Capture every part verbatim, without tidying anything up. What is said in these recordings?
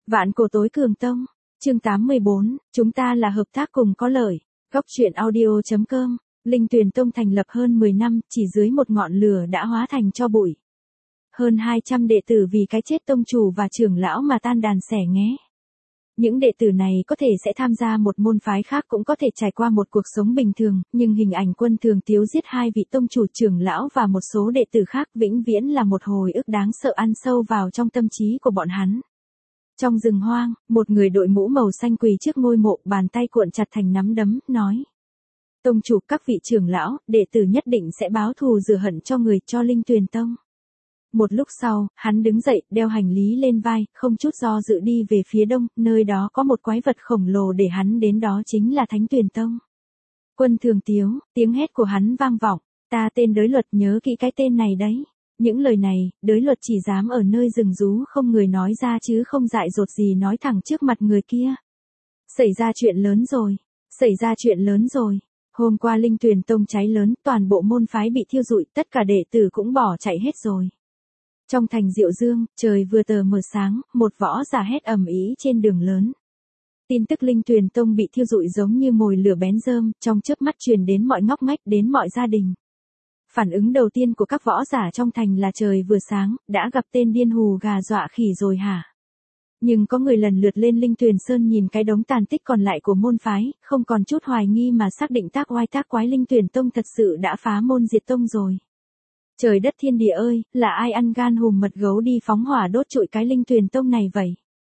Vạn cổ tối cường tông, chương tám mươi bốn, chúng ta là hợp tác cùng có lợi. Góc truyện audio chấm com, Linh Tuyền Tông thành lập hơn mười năm, chỉ dưới một ngọn lửa đã hóa thành tro bụi. Hơn hai trăm đệ tử vì cái chết tông chủ và trưởng lão mà tan đàn xẻ nghé. Những đệ tử này có thể sẽ tham gia một môn phái khác, cũng có thể trải qua một cuộc sống bình thường, nhưng hình ảnh Quân Thường Tiếu giết hai vị tông chủ trưởng lão và một số đệ tử khác vĩnh viễn là một hồi ức đáng sợ ăn sâu vào trong tâm trí của bọn hắn. Trong rừng hoang, một người đội mũ màu xanh quỳ trước ngôi mộ, bàn tay cuộn chặt thành nắm đấm, nói: Tông chủ, các vị trưởng lão, đệ tử nhất định sẽ báo thù rửa hận cho người, cho Linh Tuyền Tông. Một lúc sau, hắn đứng dậy, đeo hành lý lên vai, không chút do dự đi về phía đông, nơi đó có một quái vật khổng lồ để hắn đến, đó chính là Thánh Tuyền Tông. Quân Thường Tiếu, tiếng hét của hắn vang vọng: ta tên Đới Luật, nhớ kỹ cái tên này đấy. Những lời này, Đới Luật chỉ dám ở nơi rừng rú không người nói ra, chứ không dại dột gì nói thẳng trước mặt người kia. Xảy ra chuyện lớn rồi, xảy ra chuyện lớn rồi. Hôm qua Linh Tuyền Tông cháy lớn, toàn bộ môn phái bị thiêu rụi, tất cả đệ tử cũng bỏ chạy hết rồi. Trong thành Diệu Dương, trời vừa tờ mờ sáng, một võ giả hét ầm ĩ trên đường lớn. Tin tức Linh Tuyền Tông bị thiêu rụi giống như mồi lửa bén rơm, trong chớp mắt truyền đến mọi ngóc ngách, đến mọi gia đình. Phản ứng đầu tiên của các võ giả trong thành là trời vừa sáng, đã gặp tên điên hù gà dọa khỉ rồi hả? Nhưng có người lần lượt lên Linh Tuyền Sơn nhìn cái đống tàn tích còn lại của môn phái, không còn chút hoài nghi mà xác định tác oai tác quái Linh Tuyền Tông thật sự đã phá môn diệt tông rồi. Trời đất thiên địa ơi, là ai ăn gan hùm mật gấu đi phóng hỏa đốt trụi cái Linh Tuyền Tông này vậy?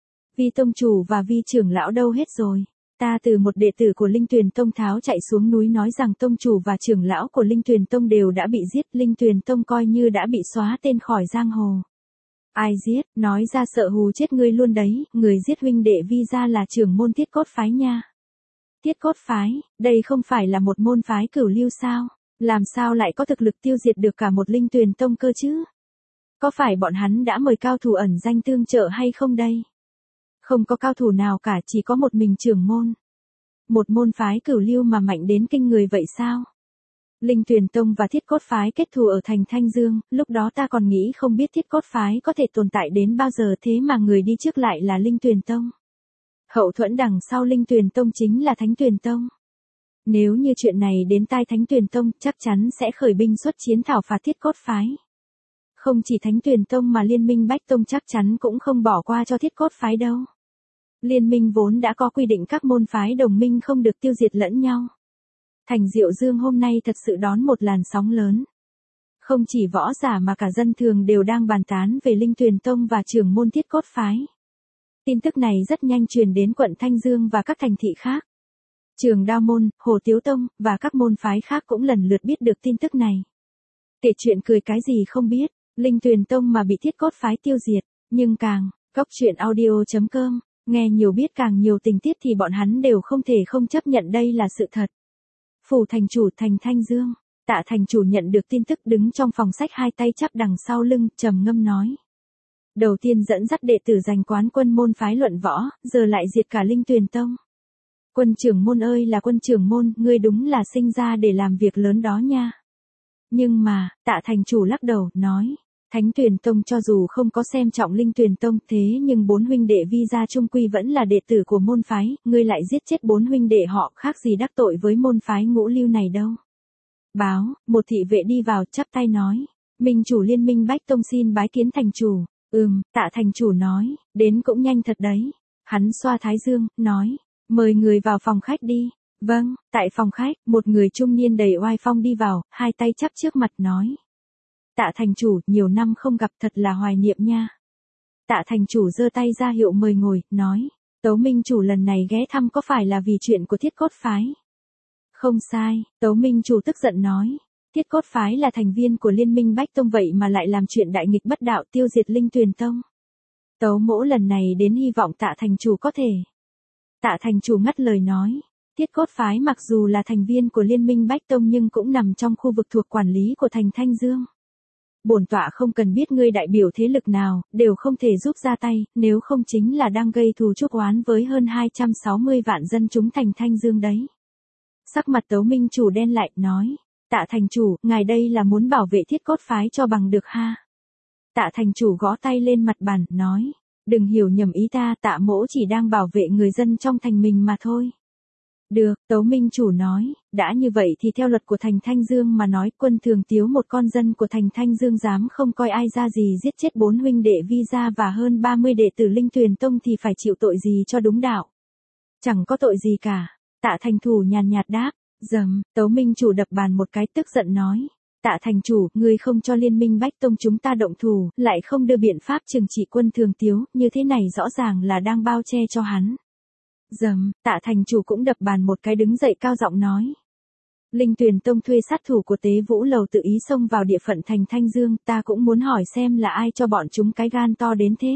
Vi tông chủ và vi trưởng lão đâu hết rồi? Ta từ một đệ tử của Linh Tuyền Tông tháo chạy xuống núi nói rằng tông chủ và trưởng lão của Linh Tuyền Tông đều đã bị giết, Linh Tuyền Tông coi như đã bị xóa tên khỏi giang hồ. Ai giết, nói ra sợ hù chết ngươi luôn đấy, người giết huynh đệ Vi gia là trưởng môn Tiết Cốt Phái nha. Tiết Cốt Phái, đây không phải là một môn phái cửu lưu sao? Làm sao lại có thực lực tiêu diệt được cả một Linh Tuyền Tông cơ chứ? Có phải bọn hắn đã mời cao thủ ẩn danh tương trợ hay không đây? Không có cao thủ nào cả, chỉ có một mình trưởng môn. Một môn phái cửu lưu mà mạnh đến kinh người vậy sao? Linh Tuyền Tông và Thiết Cốt Phái kết thù ở thành Thanh Dương, lúc đó ta còn nghĩ không biết Thiết Cốt Phái có thể tồn tại đến bao giờ, thế mà người đi trước lại là Linh Tuyền Tông. Hậu thuẫn đằng sau Linh Tuyền Tông chính là Thánh Tuyền Tông. Nếu như chuyện này đến tai Thánh Tuyền Tông, chắc chắn sẽ khởi binh xuất chiến thảo phạt Thiết Cốt Phái. Không chỉ Thánh Tuyền Tông mà Liên minh Bách Tông chắc chắn cũng không bỏ qua cho Thiết Cốt Phái đâu. Liên minh vốn đã có quy định các môn phái đồng minh không được tiêu diệt lẫn nhau. Thành Diệu Dương hôm nay thật sự đón một làn sóng lớn. Không chỉ võ giả mà cả dân thường đều đang bàn tán về Linh Tuyền Tông và trưởng môn Thiết Cốt Phái. Tin tức này rất nhanh truyền đến quận Thanh Dương và các thành thị khác. Trường Đao Môn, Hồ Tiếu Tông, và các môn phái khác cũng lần lượt biết được tin tức này. Kể chuyện cười cái gì không biết, Linh Tuyền Tông mà bị Thiết Cốt Phái tiêu diệt, nhưng càng, góc truyện audio chấm com, nghe nhiều biết càng nhiều tình tiết thì bọn hắn đều không thể không chấp nhận đây là sự thật. Phủ thành chủ thành Thanh Dương, Tạ thành chủ nhận được tin tức đứng trong phòng sách hai tay chắp đằng sau lưng, trầm ngâm nói. Đầu tiên dẫn dắt đệ tử giành quán quân môn phái luận võ, giờ lại diệt cả Linh Tuyền Tông. Quân trưởng môn ơi là quân trưởng môn, ngươi đúng là sinh ra để làm việc lớn đó nha. Nhưng mà, Tạ thành chủ lắc đầu, nói, Thánh Tuyền Tông cho dù không có xem trọng Linh Tuyền Tông, thế nhưng bốn huynh đệ Vi gia trung quy vẫn là đệ tử của môn phái, ngươi lại giết chết bốn huynh đệ họ, khác gì đắc tội với môn phái ngũ lưu này đâu. Báo, một thị vệ đi vào, chắp tay nói, minh chủ Liên minh Bách Tông xin bái kiến thành chủ. Ừm, Tạ thành chủ nói, đến cũng nhanh thật đấy. Hắn xoa thái dương, nói, mời người vào phòng khách đi. Vâng, tại phòng khách, một người trung niên đầy oai phong đi vào, hai tay chắp trước mặt nói. Tạ thành chủ, nhiều năm không gặp, thật là hoài niệm nha. Tạ thành chủ giơ tay ra hiệu mời ngồi, nói, Tấu minh chủ lần này ghé thăm có phải là vì chuyện của Thiết Cốt Phái? Không sai, Tấu minh chủ tức giận nói. Thiết Cốt Phái là thành viên của Liên minh Bách Tông vậy mà lại làm chuyện đại nghịch bất đạo, tiêu diệt Linh Tuyền Tông. Tấu mỗ lần này đến hy vọng Tạ thành chủ có thể. Tạ thành chủ ngắt lời nói. Thiết Cốt Phái mặc dù là thành viên của Liên minh Bách Tông nhưng cũng nằm trong khu vực thuộc quản lý của thành Thanh Dương. Bổn tọa không cần biết ngươi đại biểu thế lực nào, đều không thể giúp ra tay, nếu không chính là đang gây thù chuốc oán với hơn hai trăm sáu mươi vạn dân chúng thành Thanh Dương đấy. Sắc mặt Tấu minh chủ đen lại, nói, Tạ thành chủ, ngài đây là muốn bảo vệ Thiết Cốt Phái cho bằng được ha. Tạ thành chủ gõ tay lên mặt bàn, nói, Đừng hiểu nhầm ý ta, Tạ mỗ chỉ đang bảo vệ người dân trong thành mình mà thôi. Được, Tấu Minh Chủ nói, đã như vậy thì theo luật của thành Thanh Dương mà nói, Quân Thường Tiếu một con dân của thành Thanh Dương dám không coi ai ra gì giết chết bốn huynh đệ Vi gia và hơn ba mươi đệ tử Linh Tuyền Tông thì phải chịu tội gì cho đúng đạo. Chẳng có tội gì cả. Tạ Thành Chủ nhàn nhạt đáp. Dầm, Tấu Minh Chủ đập bàn một cái tức giận nói. Tạ Thành Chủ, ngươi không cho Liên minh Bách Tông chúng ta động thủ, lại không đưa biện pháp trừng trị Quân Thường Tiếu, như thế này rõ ràng là đang bao che cho hắn. Dầm, Tạ Thành Chủ cũng đập bàn một cái đứng dậy cao giọng nói. Linh Tuyền Tông thuê sát thủ của Tế Vũ Lầu tự ý xông vào địa phận thành Thanh Dương, ta cũng muốn hỏi xem là ai cho bọn chúng cái gan to đến thế.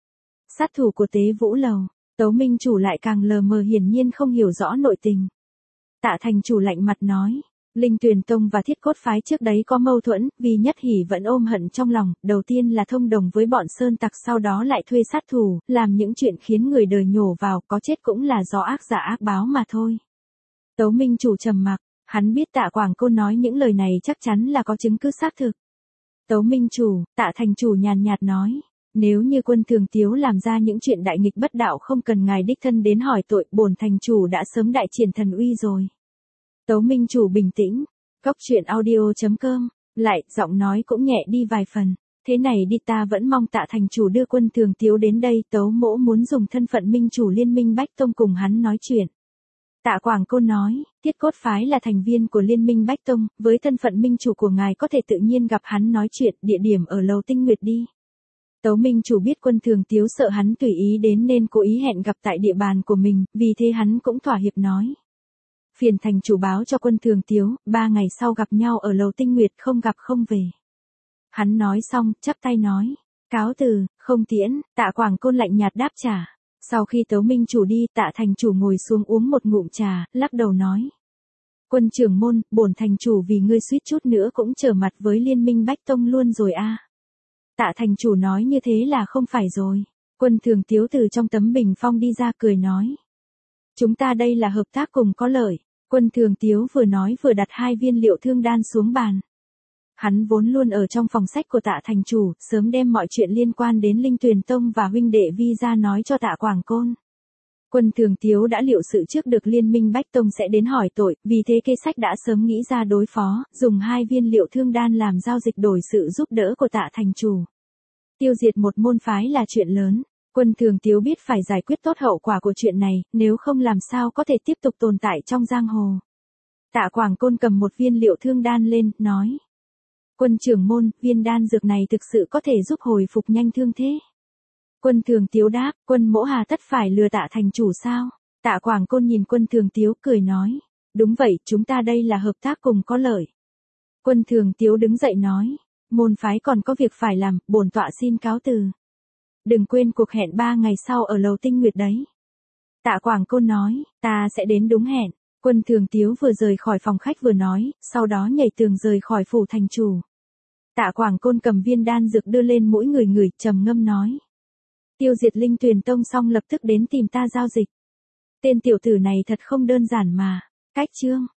Sát thủ của Tế Vũ Lầu, Tấu Minh Chủ lại càng lờ mờ, hiển nhiên không hiểu rõ nội tình. Tạ Thành Chủ lạnh mặt nói. Linh Tuyền Tông và Thiết Cốt Phái trước đấy có mâu thuẫn, vì Nhất Hỉ vẫn ôm hận trong lòng, đầu tiên là thông đồng với bọn sơn tặc, sau đó lại thuê sát thủ, làm những chuyện khiến người đời nhổ vào, có chết cũng là do ác giả ác báo mà thôi. Tấu Minh Chủ trầm mặc, hắn biết Tạ Quảng Côn nói những lời này chắc chắn là có chứng cứ xác thực. Tấu Minh Chủ, Tạ Thành Chủ nhàn nhạt nói, nếu như Quân Thường Tiếu làm ra những chuyện đại nghịch bất đạo không cần ngài đích thân đến hỏi tội, bổn thành chủ đã sớm đại triển thần uy rồi. Tấu Minh Chủ bình tĩnh, Góc Truyện Audio chấm com, lại, giọng nói cũng nhẹ đi vài phần, thế này đi, ta vẫn mong Tạ Thành Chủ đưa Quân Thường Tiếu đến đây, Tấu mỗ muốn dùng thân phận Minh Chủ Liên minh Bách Tông cùng hắn nói chuyện. Tạ Quảng Côn nói, Thiết Cốt Phái là thành viên của Liên minh Bách Tông, với thân phận Minh Chủ của ngài có thể tự nhiên gặp hắn nói chuyện, địa điểm ở Lầu Tinh Nguyệt đi. Tấu Minh Chủ biết Quân Thường Tiếu sợ hắn tùy ý đến nên cố ý hẹn gặp tại địa bàn của mình, vì thế hắn cũng thỏa hiệp nói. Phiền thành chủ báo cho Quân Thường Tiếu, ba ngày sau gặp nhau ở Lầu Tinh Nguyệt, không gặp không về. Hắn nói xong, chắp tay nói, cáo từ, không tiễn. Tạ Quảng Côn lạnh nhạt đáp trả. Sau khi Tấu Minh Chủ đi, Tạ Thành Chủ ngồi xuống uống một ngụm trà, lắc đầu nói. Quân trưởng môn, bổn thành chủ vì ngươi suýt chút nữa cũng trở mặt với Liên minh Bách Tông luôn rồi a. Tạ Thành Chủ nói như thế là không phải rồi. Quân Thường Tiếu từ trong tấm bình phong đi ra cười nói. Chúng ta đây là hợp tác cùng có lợi. Quân Thường Tiếu vừa nói vừa đặt hai viên liệu thương đan xuống bàn. Hắn vốn luôn ở trong phòng sách của Tạ Thành Chủ, sớm đem mọi chuyện liên quan đến Linh Tuyền Tông và huynh đệ Vi gia nói cho Tạ Quảng Côn. Quân Thường Tiếu đã liệu sự trước được Liên minh Bách Tông sẽ đến hỏi tội, vì thế kế sách đã sớm nghĩ ra đối phó, dùng hai viên liệu thương đan làm giao dịch đổi sự giúp đỡ của Tạ Thành Chủ. Tiêu diệt một môn phái là chuyện lớn. Quân Thường Tiếu biết phải giải quyết tốt hậu quả của chuyện này, nếu không làm sao có thể tiếp tục tồn tại trong giang hồ. Tạ Quảng Côn cầm một viên liệu thương đan lên, nói. Quân trưởng môn, viên đan dược này thực sự có thể giúp hồi phục nhanh thương thế. Quân Thường Tiếu đáp, Quân mỗ hà tất phải lừa Tạ Thành Chủ sao? Tạ Quảng Côn nhìn Quân Thường Tiếu cười nói. Đúng vậy, chúng ta đây là hợp tác cùng có lợi. Quân Thường Tiếu đứng dậy nói. Môn phái còn có việc phải làm, bổn tọa xin cáo từ. Đừng quên cuộc hẹn ba ngày sau ở Lầu Tinh Nguyệt đấy. Tạ Quảng Côn nói, ta sẽ đến đúng hẹn. Quân Thường Tiếu vừa rời khỏi phòng khách vừa nói, sau đó nhảy tường rời khỏi phủ thành chủ. Tạ Quảng Côn cầm viên đan dược đưa lên mỗi người người, trầm ngâm nói. Tiêu diệt Linh Tuyền Tông xong lập tức đến tìm ta giao dịch. Tên tiểu tử này thật không đơn giản mà. Cách chương.